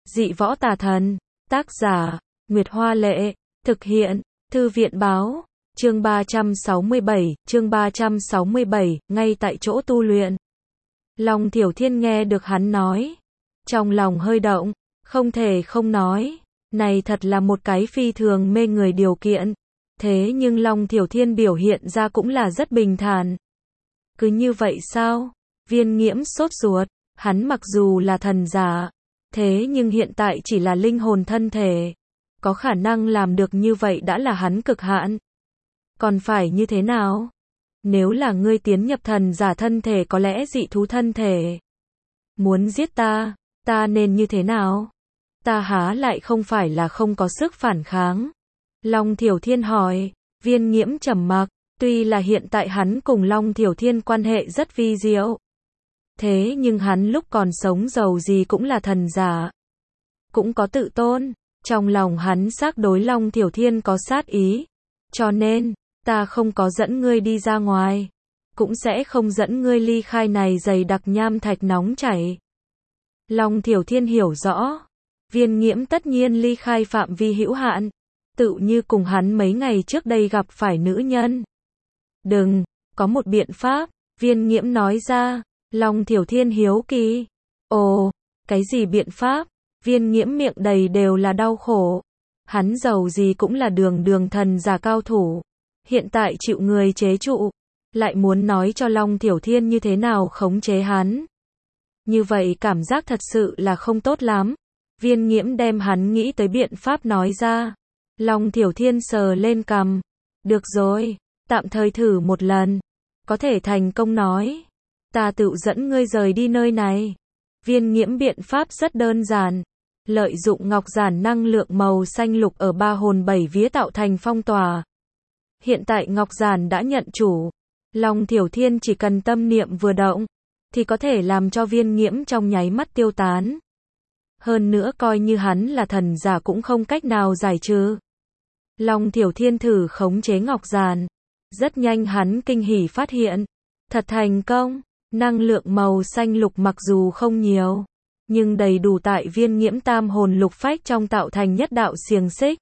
Dị võ tà thần. Tác giả, Nguyệt Hoa Lệ. Thực hiện, Thư viện Báo. Chương 367, ngay tại chỗ tu luyện. Long Thiểu Thiên nghe được hắn nói. Trong lòng hơi động, không thể không nói. Này thật là một cái phi thường mê người điều kiện. Thế nhưng Long Thiểu Thiên biểu hiện ra cũng là rất bình thản. Cứ như vậy sao? Viên Nghiễm sốt ruột. Hắn mặc dù là thần giả, thế nhưng hiện tại chỉ là linh hồn thân thể. Có khả năng làm được như vậy đã là hắn cực hạn. Còn phải như thế nào? Nếu là ngươi tiến nhập thần giả thân thể, có lẽ dị thú thân thể. Muốn giết ta nên như thế nào? Ta há lại không phải là không có sức phản kháng? Long Thiểu Thiên hỏi. Viên Nghiễm trầm mặc. Tuy là hiện tại hắn cùng Long Thiểu Thiên quan hệ rất vi diệu, thế nhưng hắn lúc còn sống dầu gì cũng là thần giả, cũng có tự tôn. Trong lòng hắn xác đối Long Thiểu Thiên có sát ý. Cho nên, ta không có dẫn ngươi đi ra ngoài, cũng sẽ không dẫn ngươi ly khai này dày đặc nham thạch nóng chảy. Long Thiểu Thiên hiểu rõ. Viên Nghiễm tất nhiên ly khai phạm vi hữu hạn, tự như cùng hắn mấy ngày trước đây gặp phải nữ nhân. Đừng, có một biện pháp, Viên Nghiễm nói ra. Long Thiểu Thiên hiếu kỳ. Ồ, cái gì biện pháp? Viên Nghiễm miệng đầy đều là đau khổ. Hắn dầu gì cũng là đường thần giả cao thủ. Hiện tại chịu người chế trụ, lại muốn nói cho Long Thiểu Thiên như thế nào khống chế hắn. Như vậy cảm giác thật sự là không tốt lắm. Viên Nghiễm đem hắn nghĩ tới biện pháp nói ra. Long Thiểu Thiên sờ lên cằm. Được rồi, tạm thời thử một lần. Có thể thành công nói, ta tự dẫn ngươi rời đi nơi này. Viên Nghiễm biện pháp rất đơn giản. Lợi dụng ngọc giản năng lượng màu xanh lục ở ba hồn bảy vía tạo thành phong tỏa. Hiện tại ngọc giản đã nhận chủ. Long Thiểu Thiên chỉ cần tâm niệm vừa động, thì có thể làm cho Viên Nghiễm trong nháy mắt tiêu tán. Hơn nữa coi như hắn là thần giả cũng không cách nào giải trừ. Long Thiểu Thiên thử khống chế ngọc giản. Rất nhanh hắn kinh hỉ phát hiện. Thật thành công. Năng lượng màu xanh lục mặc dù không nhiều, nhưng đầy đủ tại Viên Nghiễm tam hồn lục phách trong tạo thành nhất đạo xiềng xích.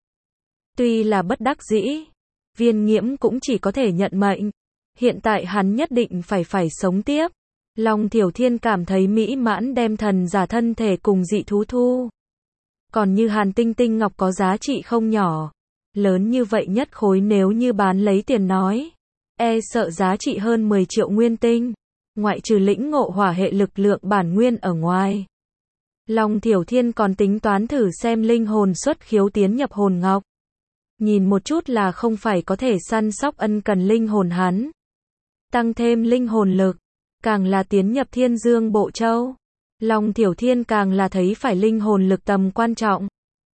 Tuy là bất đắc dĩ, Viên Nghiễm cũng chỉ có thể nhận mệnh. Hiện tại hắn nhất định phải sống tiếp. Long Thiểu Thiên cảm thấy mỹ mãn đem thần giả thân thể cùng dị thú thu. Còn như hàn tinh tinh ngọc có giá trị không nhỏ. Lớn như vậy nhất khối nếu như bán lấy tiền nói, sợ giá trị hơn 10 triệu nguyên tinh. Ngoại trừ lĩnh ngộ hỏa hệ lực lượng bản nguyên ở ngoài, Long Thiểu Thiên còn tính toán thử xem linh hồn xuất khiếu tiến nhập hồn ngọc. Nhìn một chút là không phải có thể săn sóc ân cần linh hồn hắn. Tăng thêm linh hồn lực, càng là tiến nhập Thiên Dương Bộ Châu. Long Thiểu Thiên càng là thấy phải linh hồn lực tầm quan trọng.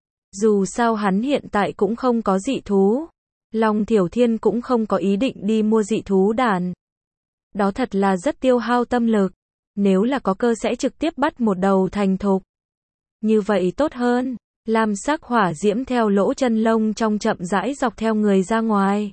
Dù sao hắn hiện tại cũng không có dị thú. Long Thiểu Thiên cũng không có ý định đi mua dị thú đàn. Đó thật là rất tiêu hao tâm lực. Nếu là có cơ sẽ trực tiếp bắt một đầu thành thục. Như vậy tốt hơn. Lam sắc hỏa diễm theo lỗ chân lông trong chậm rãi dọc theo người ra ngoài,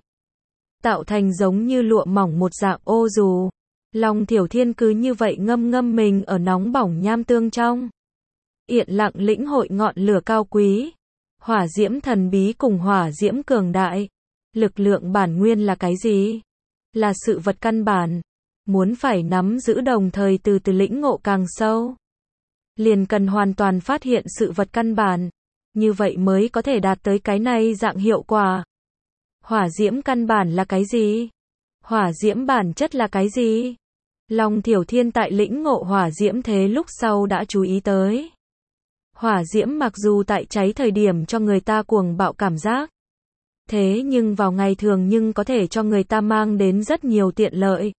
tạo thành giống như lụa mỏng một dạng ô dù. Long Thiểu Thiên cứ như vậy ngâm mình ở nóng bỏng nham tương trong. Yên lặng lĩnh hội ngọn lửa cao quý. Hỏa diễm thần bí cùng hỏa diễm cường đại. Lực lượng bản nguyên là cái gì? Là sự vật căn bản. Muốn phải nắm giữ đồng thời từ từ lĩnh ngộ càng sâu, liền cần hoàn toàn phát hiện sự vật căn bản. Như vậy mới có thể đạt tới cái này dạng hiệu quả. Hỏa diễm căn bản là cái gì? Hỏa diễm bản chất là cái gì? Long Thiểu Thiên tại lĩnh ngộ hỏa diễm thế lúc sau đã chú ý tới. Hỏa diễm mặc dù tại cháy thời điểm cho người ta cuồng bạo cảm giác, thế nhưng vào ngày thường nhưng có thể cho người ta mang đến rất nhiều tiện lợi.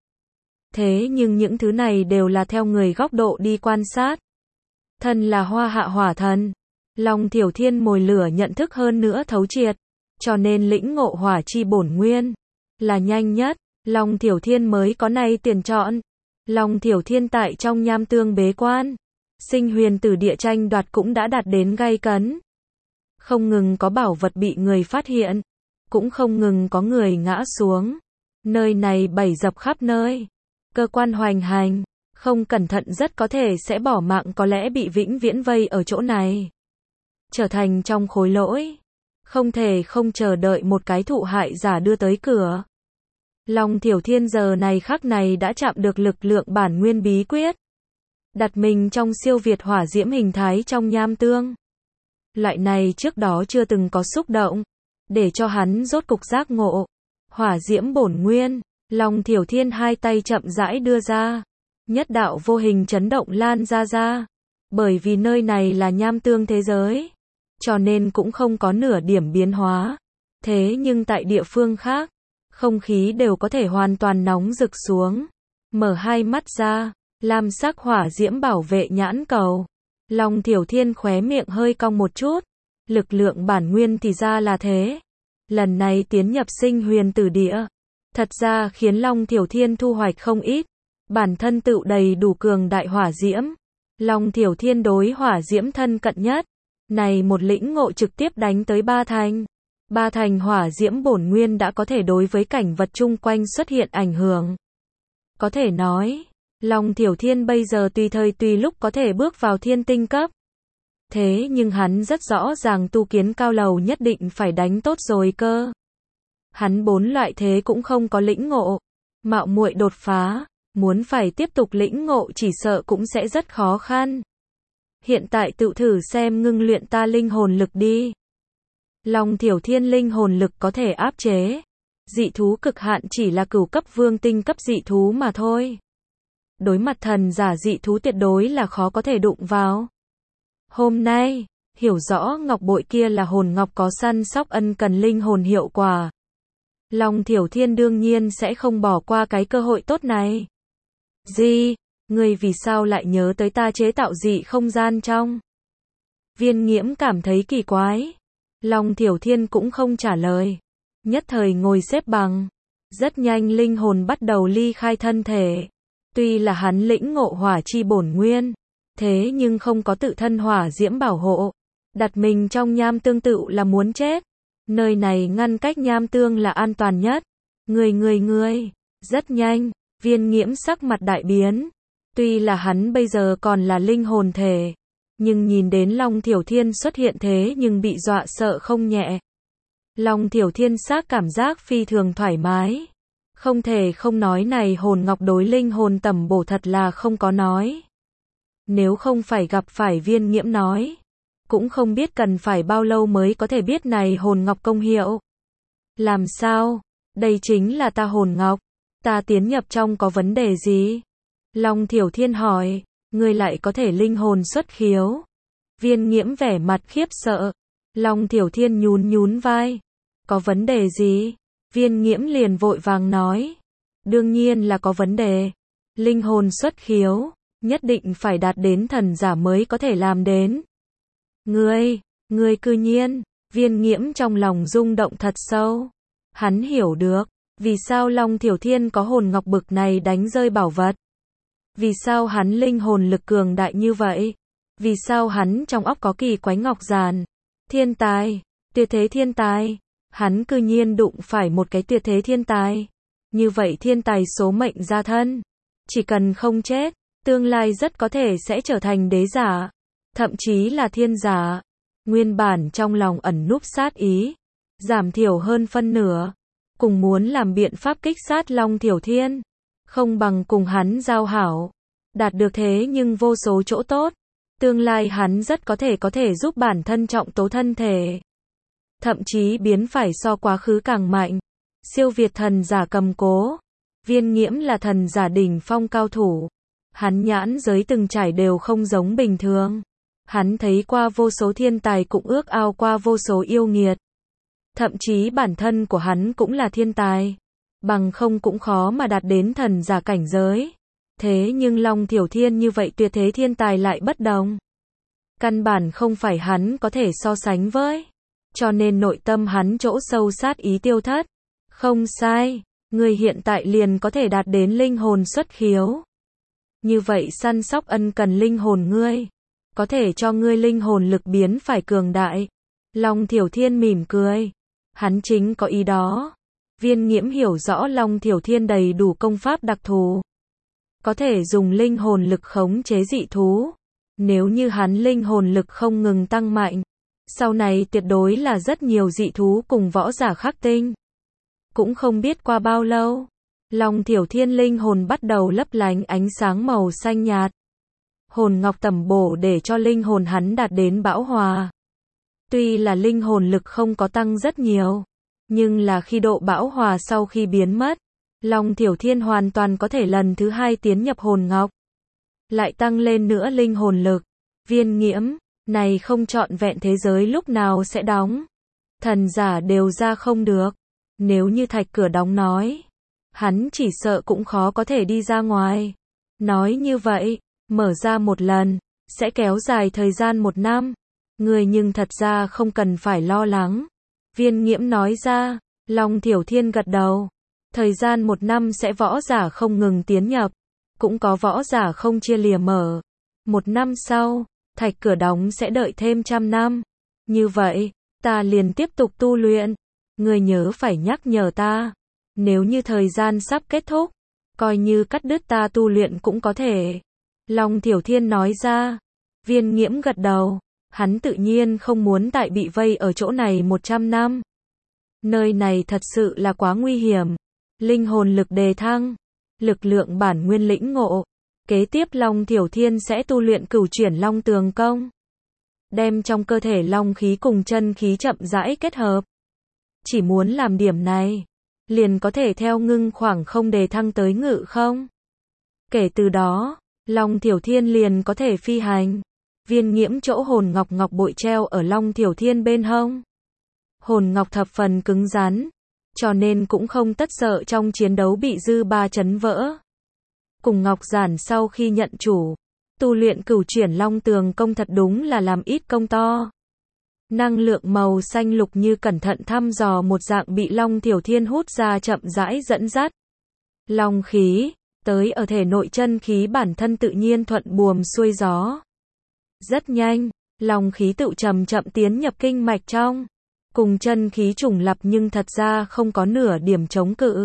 Thế nhưng những thứ này đều là theo người góc độ đi quan sát. Thân là hoa hạ hỏa thần, Long Thiểu Thiên mồi lửa nhận thức hơn nữa thấu triệt, cho nên lĩnh ngộ hỏa chi bổn nguyên là nhanh nhất. Long Thiểu Thiên mới có này tiền chọn. Long Thiểu Thiên tại trong nham tương bế quan, Sinh Huyền Tử Địa tranh đoạt cũng đã đạt đến gay cấn. Không ngừng có bảo vật bị người phát hiện, cũng không ngừng có người ngã xuống. Nơi này bẫy dập khắp nơi, cơ quan hoành hành, không cẩn thận rất có thể sẽ bỏ mạng, có lẽ bị vĩnh viễn vây ở chỗ này. trở thành trong khối lỗi. Không thể không chờ đợi một cái thụ hại giả đưa tới cửa. Long Thiểu Thiên giờ này khắc này đã chạm được lực lượng bản nguyên bí quyết. Đặt mình trong siêu việt hỏa diễm hình thái trong nham tương. Loại này trước đó chưa từng có xúc động. Để cho hắn rốt cục giác ngộ. Hỏa diễm bổn nguyên. Long Thiểu Thiên hai tay chậm rãi đưa ra. Nhất đạo vô hình chấn động lan ra. Bởi vì nơi này là nham tương thế giới. Cho nên cũng không có nửa điểm biến hóa. Thế nhưng tại địa phương khác, không khí đều có thể hoàn toàn nóng rực xuống. Mở hai mắt ra, lam sắc hỏa diễm bảo vệ nhãn cầu. Long Thiểu Thiên khóe miệng hơi cong một chút. Lực lượng bản nguyên thì ra là thế. Lần này tiến nhập sinh huyền tử địa. Thật ra khiến Long Thiểu Thiên thu hoạch không ít. Bản thân tự đầy đủ cường đại hỏa diễm. Long Thiểu Thiên đối hỏa diễm thân cận nhất. Này một lĩnh ngộ trực tiếp đánh tới ba thành. Ba thành hỏa diễm bổn nguyên đã có thể đối với cảnh vật chung quanh xuất hiện ảnh hưởng. Có thể nói, Long Thiểu Thiên bây giờ tùy thời tùy lúc có thể bước vào thiên tinh cấp. Thế nhưng hắn rất rõ ràng tu kiến cao lầu nhất định phải đánh tốt rồi cơ. Hắn 4 loại thế cũng không có lĩnh ngộ. Mạo muội đột phá, muốn phải tiếp tục lĩnh ngộ chỉ sợ cũng sẽ rất khó khăn. Hiện tại tự thử xem ngưng luyện ta linh hồn lực đi. Long Thiểu Thiên linh hồn lực có thể áp chế. Dị thú cực hạn chỉ là cửu cấp vương tinh cấp dị thú mà thôi. Đối mặt thần giả dị thú tuyệt đối là khó có thể đụng vào. Hôm nay, hiểu rõ ngọc bội kia là hồn ngọc có săn sóc ân cần linh hồn hiệu quả. Long Thiểu Thiên đương nhiên sẽ không bỏ qua cái cơ hội tốt này. Gì? Ngươi vì sao lại nhớ tới ta chế tạo dị không gian trong? Viên Nghiễm cảm thấy kỳ quái. Long Thiểu Thiên cũng không trả lời. Nhất thời ngồi xếp bằng. Rất nhanh linh hồn bắt đầu ly khai thân thể. Tuy là hắn lĩnh ngộ hỏa chi bổn nguyên. Thế nhưng không có tự thân hỏa diễm bảo hộ. Đặt mình trong nham tương tự là muốn chết. Nơi này ngăn cách nham tương là an toàn nhất. Ngươi. Rất nhanh, Viên Nghiễm sắc mặt đại biến. Tuy là hắn bây giờ còn là linh hồn thể. Nhưng nhìn đến Long Thiểu Thiên xuất hiện thế nhưng bị dọa sợ không nhẹ. Long Thiểu Thiên xác cảm giác phi thường thoải mái. Không thể không nói này hồn ngọc đối linh hồn tầm bổ thật là không có nói. Nếu không phải gặp phải Viên Nghiễm nói. Cũng không biết cần phải bao lâu mới có thể biết này hồn ngọc công hiệu. Làm sao? Đây chính là ta hồn ngọc. Ta tiến nhập trong có vấn đề gì? Long Thiểu Thiên hỏi. Ngươi lại có thể linh hồn xuất khiếu. Viên Nghiễm vẻ mặt khiếp sợ. Long Thiểu Thiên nhún vai. Có vấn đề gì? Viên Nghiễm liền vội vàng nói. Đương nhiên là có vấn đề. Linh hồn xuất khiếu. Nhất định phải đạt đến thần giả mới có thể làm đến. Ngươi cư nhiên. Viên Nghiễm trong lòng rung động thật sâu. Hắn hiểu được. Vì sao Long Thiểu Thiên có hồn ngọc bực này đánh rơi bảo vật. Vì sao hắn linh hồn lực cường đại như vậy? Vì sao hắn trong óc có kỳ quái ngọc giàn? Thiên tài, tuyệt thế thiên tài. Hắn cư nhiên đụng phải một cái tuyệt thế thiên tài. Như vậy thiên tài số mệnh gia thân. Chỉ cần không chết, tương lai rất có thể sẽ trở thành đế giả. Thậm chí là thiên giả. Nguyên bản trong lòng ẩn núp sát ý. Giảm thiểu hơn phân nửa. Cùng muốn làm biện pháp kích sát Long Thiểu Thiên. Không bằng cùng hắn giao hảo. Đạt được thế nhưng vô số chỗ tốt. Tương lai hắn rất có thể giúp bản thân trọng tố thân thể. Thậm chí biến phải so quá khứ càng mạnh. Siêu việt thần giả cầm cố. Viên Nghiễm là thần giả đỉnh phong cao thủ. Hắn nhãn giới từng trải đều không giống bình thường. Hắn thấy qua vô số thiên tài cũng ước ao qua vô số yêu nghiệt. Thậm chí bản thân của hắn cũng là thiên tài. Bằng không cũng khó mà đạt đến thần giả cảnh giới. Thế nhưng Long Thiểu Thiên như vậy tuyệt thế thiên tài lại bất đồng. Căn bản không phải hắn có thể so sánh với. Cho nên nội tâm hắn chỗ sâu sát ý tiêu thất. Không sai, ngươi hiện tại liền có thể đạt đến linh hồn xuất khiếu. Như vậy săn sóc ân cần linh hồn ngươi. Có thể cho ngươi linh hồn lực biến phải cường đại. Long Thiểu Thiên mỉm cười. Hắn chính có ý đó. Viên Nghiễm hiểu rõ Long Thiểu Thiên đầy đủ công pháp đặc thù. Có thể dùng linh hồn lực khống chế dị thú. Nếu như hắn linh hồn lực không ngừng tăng mạnh, Sau này tuyệt đối là rất nhiều dị thú cùng võ giả khắc tinh. Cũng không biết qua bao lâu, Long Thiểu Thiên linh hồn bắt đầu lấp lánh ánh sáng màu xanh nhạt. Hồn ngọc tẩm bổ để cho linh hồn hắn đạt đến bão hòa. Tuy là linh hồn lực không có tăng rất nhiều, nhưng là khi độ bão hòa sau khi biến mất, Long Thiểu Thiên hoàn toàn có thể lần thứ hai tiến nhập hồn ngọc. Lại tăng lên nữa linh hồn lực. Viên Nghiễm, này không trọn vẹn thế giới lúc nào sẽ đóng. Thần giả đều ra không được. Nếu như thạch cửa đóng nói, hắn chỉ sợ cũng khó có thể đi ra ngoài. Nói như vậy, mở ra một lần, sẽ kéo dài thời gian 1 năm. Người nhưng thật ra không cần phải lo lắng. Viên Nghiễm nói ra. Long Thiểu Thiên gật đầu. Thời gian 1 năm sẽ võ giả không ngừng tiến nhập. Cũng có võ giả không chia lìa mở. 1 năm sau, thạch cửa đóng sẽ đợi thêm 100 năm. Như vậy, ta liền tiếp tục tu luyện. Người nhớ phải nhắc nhở ta. Nếu như thời gian sắp kết thúc, coi như cắt đứt ta tu luyện cũng có thể. Long Thiểu Thiên nói ra. Viên Nghiễm gật đầu. Hắn tự nhiên không muốn tại bị vây ở chỗ này 100 năm. Nơi này thật sự là quá nguy hiểm. Linh hồn lực đề thăng. Lực lượng bản nguyên lĩnh ngộ. Kế tiếp Long Thiểu Thiên sẽ tu luyện cửu chuyển long tường công. Đem trong cơ thể long khí cùng chân khí chậm rãi kết hợp. Chỉ muốn làm điểm này, liền có thể theo ngưng khoảng không đề thăng tới ngự không. Kể từ đó, Long Thiểu Thiên liền có thể phi hành. Viên Nghiễm chỗ hồn ngọc ngọc bội treo ở Long Thiểu Thiên bên hông. Hồn ngọc thập phần cứng rắn, cho nên cũng không tất sợ trong chiến đấu bị dư ba chấn vỡ. Cùng Ngọc Giản sau khi nhận chủ, tu luyện cửu chuyển long tường công thật đúng là làm ít công to. Năng lượng màu xanh lục như cẩn thận thăm dò một dạng bị Long Thiểu Thiên hút ra chậm rãi dẫn dắt. Long khí, tới ở thể nội chân khí bản thân tự nhiên thuận buồm xuôi gió. Rất nhanh, long khí tự chậm chậm tiến nhập kinh mạch trong. Cùng chân khí trùng lập nhưng thật ra không có nửa điểm chống cự.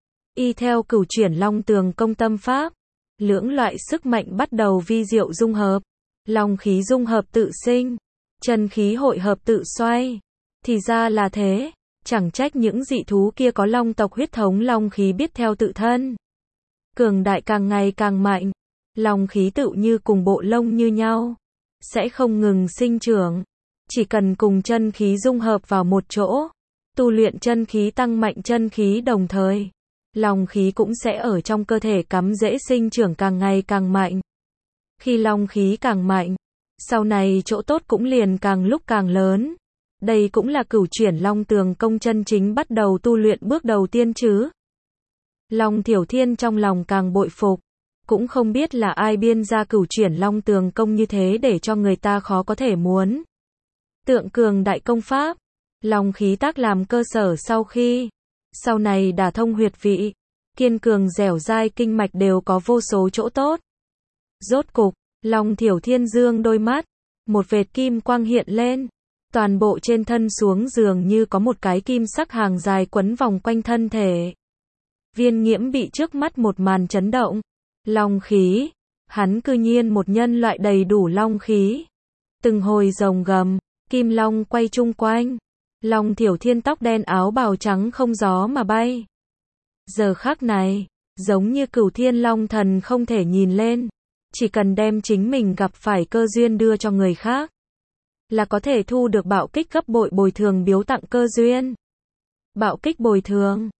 Y theo cửu chuyển long tường công tâm pháp, lưỡng loại sức mạnh bắt đầu vi diệu dung hợp. Long khí dung hợp tự sinh, chân khí hội hợp tự xoay. Thì ra là thế, chẳng trách những dị thú kia có long tộc huyết thống long khí biết theo tự thân. Cường đại càng ngày càng mạnh, long khí tự như cùng bộ lông như nhau, sẽ không ngừng sinh trưởng. Chỉ cần cùng chân khí dung hợp vào một chỗ, tu luyện chân khí tăng mạnh chân khí đồng thời, long khí cũng sẽ ở trong cơ thể cắm rễ sinh trưởng càng ngày càng mạnh. Khi long khí càng mạnh, sau này chỗ tốt cũng liền càng lúc càng lớn. Đây cũng là cửu chuyển long tường công chân chính bắt đầu tu luyện bước đầu tiên chứ. Long Thiểu Thiên trong lòng càng bội phục, cũng không biết là ai biên ra cửu chuyển long tường công như thế để cho người ta khó có thể muốn. Tượng cường đại công pháp, long khí tác làm cơ sở sau này đả thông huyệt vị, kiên cường dẻo dai kinh mạch đều có vô số chỗ tốt. Rốt cục, Long Thiểu Thiên dương đôi mắt, một vệt kim quang hiện lên, toàn bộ trên thân xuống dường như có một cái kim sắc hàng dài quấn vòng quanh thân thể. Viên Nghiễm bị trước mắt một màn chấn động. Long khí, hắn cư nhiên một nhân loại đầy đủ long khí. Từng hồi rồng gầm, kim long quay chung quanh. Long Thiểu Thiên tóc đen áo bào trắng không gió mà bay. Giờ khắc này, giống như Cửu Thiên Long Thần không thể nhìn lên. Chỉ cần đem chính mình gặp phải cơ duyên đưa cho người khác, là có thể thu được bạo kích gấp bội bồi thường biếu tặng cơ duyên. Bạo kích bồi thường,